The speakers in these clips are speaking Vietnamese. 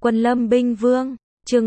Quân Lâm Binh Vương, chương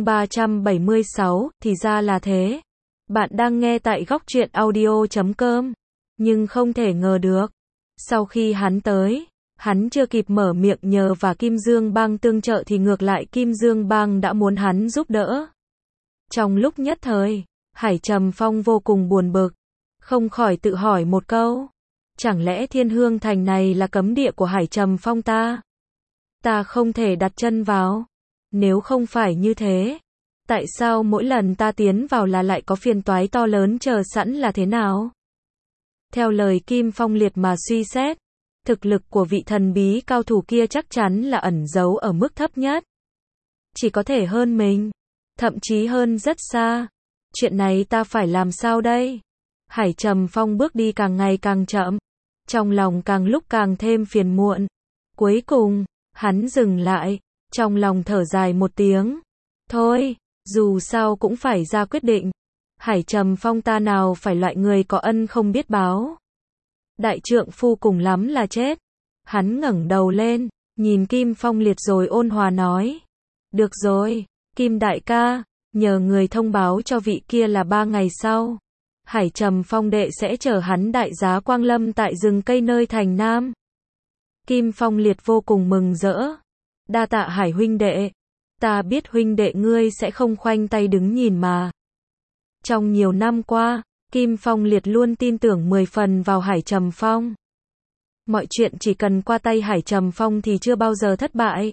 376, thì ra là thế. Bạn đang nghe tại góc truyện audio.com. Nhưng không thể ngờ được. Sau khi hắn tới, hắn chưa kịp mở miệng nhờ và Kim Dương Bang tương trợ thì ngược lại Kim Dương Bang đã muốn hắn giúp đỡ. Trong lúc nhất thời, Hải Trầm Phong vô cùng buồn bực. Không khỏi tự hỏi một câu. Chẳng lẽ Thiên Hương Thành này là cấm địa của Hải Trầm Phong ta? Ta không thể đặt chân vào. Nếu không phải như thế, tại sao mỗi lần ta tiến vào là lại có phiền toái to lớn chờ sẵn là thế nào? Theo lời Kim Phong Liệt mà suy xét, thực lực của vị thần bí cao thủ kia chắc chắn là ẩn giấu ở mức thấp nhất. Chỉ có thể hơn mình, thậm chí hơn rất xa. Chuyện này ta phải làm sao đây? Hải Trầm Phong bước đi càng ngày càng chậm, trong lòng càng lúc càng thêm phiền muộn. Cuối cùng, hắn dừng lại, trong lòng thở dài một tiếng. Thôi, dù sao cũng phải ra quyết định. Hải Trầm Phong ta nào phải loại người có ân không biết báo. Đại trượng phu cùng lắm là chết. Hắn ngẩng đầu lên, nhìn Kim Phong Liệt rồi ôn hòa nói. Được rồi, Kim đại ca, nhờ người thông báo cho vị kia là 3 ngày sau. Hải Trầm Phong đệ sẽ chở hắn đại giá quang lâm tại rừng cây nơi thành Nam. Kim Phong Liệt vô cùng mừng rỡ. Đa tạ Hải huynh đệ. Ta biết huynh đệ ngươi sẽ không khoanh tay đứng nhìn mà. Trong nhiều năm qua, Kim Phong Liệt luôn tin tưởng 10 phần vào Hải Trầm Phong. Mọi chuyện chỉ cần qua tay Hải Trầm Phong thì chưa bao giờ thất bại.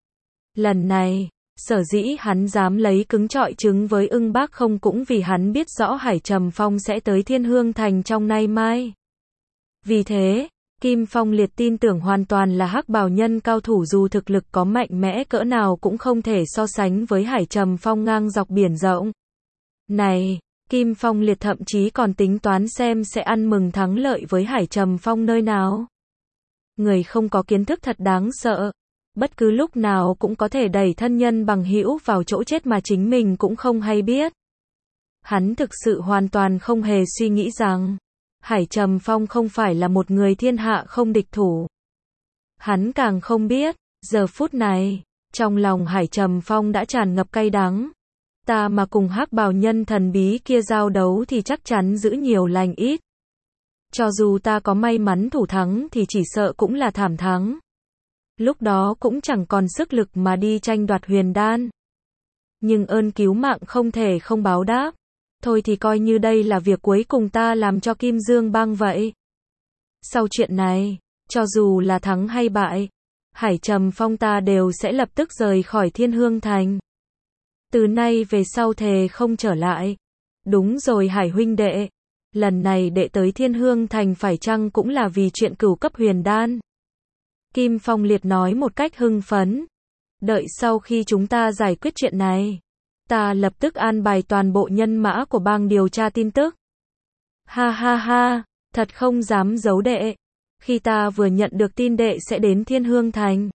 Lần này, sở dĩ hắn dám lấy cứng trọi trứng với Ưng Bác không cũng vì hắn biết rõ Hải Trầm Phong sẽ tới Thiên Hương Thành trong nay mai. Vì thế, Kim Phong Liệt tin tưởng hoàn toàn là hắc bào nhân cao thủ dù thực lực có mạnh mẽ cỡ nào cũng không thể so sánh với Hải Trầm Phong ngang dọc biển rộng. Này, Kim Phong Liệt thậm chí còn tính toán xem sẽ ăn mừng thắng lợi với Hải Trầm Phong nơi nào. Người không có kiến thức thật đáng sợ. Bất cứ lúc nào cũng có thể đẩy thân nhân bằng hữu vào chỗ chết mà chính mình cũng không hay biết. Hắn thực sự hoàn toàn không hề suy nghĩ rằng Hải Trầm Phong không phải là một người thiên hạ không địch thủ. Hắn càng không biết, giờ phút này, trong lòng Hải Trầm Phong đã tràn ngập cay đắng. Ta mà cùng hắc bào nhân thần bí kia giao đấu thì chắc chắn giữ nhiều lành ít. Cho dù ta có may mắn thủ thắng thì chỉ sợ cũng là thảm thắng. Lúc đó cũng chẳng còn sức lực mà đi tranh đoạt huyền đan. Nhưng ơn cứu mạng không thể không báo đáp. Thôi thì coi như đây là việc cuối cùng ta làm cho Kim Dương Bang vậy. Sau chuyện này, cho dù là thắng hay bại, Hải Trầm Phong ta đều sẽ lập tức rời khỏi Thiên Hương Thành. Từ nay về sau thề không trở lại. Đúng rồi Hải huynh đệ, lần này đệ tới Thiên Hương Thành phải chăng cũng là vì chuyện cửu cấp huyền đan? Kim Phong Liệt nói một cách hưng phấn. Đợi sau khi chúng ta giải quyết chuyện này, ta lập tức an bài toàn bộ nhân mã của bang điều tra tin tức. Ha ha ha, thật không dám giấu đệ. Khi ta vừa nhận được tin đệ sẽ đến Thiên Hương Thành,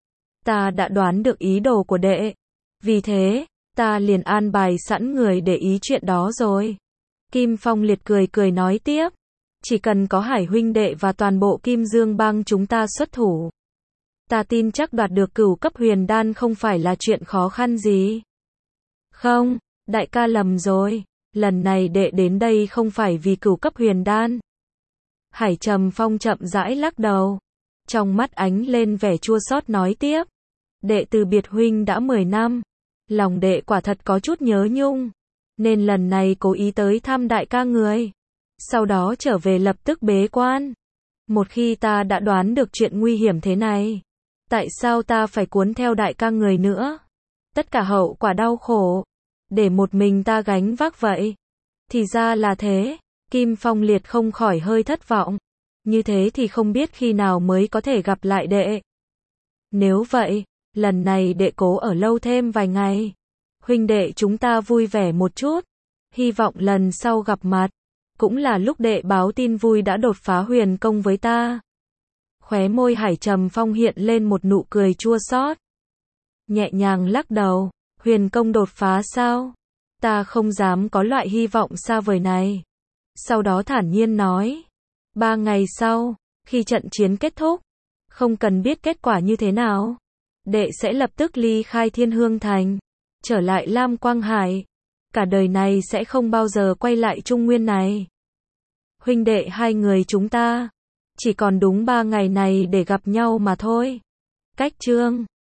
ta đã đoán được ý đồ của đệ. Vì thế, ta liền an bài sẵn người để ý chuyện đó rồi. Kim Phong Liệt cười cười nói tiếp. Chỉ cần có Hải huynh đệ và toàn bộ Kim Dương Bang chúng ta xuất thủ, ta tin chắc đoạt được cửu cấp huyền đan không phải là chuyện khó khăn gì. Không, đại ca lầm rồi. Lần này đệ đến đây không phải vì cửu cấp huyền đan. Hải Trầm Phong chậm rãi lắc đầu. Trong mắt ánh lên vẻ chua xót nói tiếp. Đệ từ biệt huynh đã 10 năm. Lòng đệ quả thật có chút nhớ nhung. Nên lần này cố ý tới thăm đại ca người. Sau đó trở về lập tức bế quan. Một khi ta đã đoán được chuyện nguy hiểm thế này, tại sao ta phải cuốn theo đại ca người nữa? Tất cả hậu quả đau khổ, để một mình ta gánh vác vậy. Thì ra là thế. Kim Phong Liệt không khỏi hơi thất vọng. Như thế thì không biết khi nào mới có thể gặp lại đệ. Nếu vậy, lần này đệ cố ở lâu thêm vài ngày. Huynh đệ chúng ta vui vẻ một chút. Hy vọng lần sau gặp mặt, cũng là lúc đệ báo tin vui đã đột phá huyền công với ta. Khóe môi Hải Trầm Phong hiện lên một nụ cười chua xót. Nhẹ nhàng lắc đầu. Huyền công đột phá sao? Ta không dám có loại hy vọng xa vời này. Sau đó thản nhiên nói. 3 ngày sau, khi trận chiến kết thúc, không cần biết kết quả như thế nào. đệ sẽ lập tức ly khai Thiên Hương Thành, trở lại Lam Quang Hải. Cả đời này sẽ không bao giờ quay lại Trung Nguyên này. Huynh đệ hai người chúng ta, chỉ còn đúng 3 ngày này để gặp nhau mà thôi. Cách chương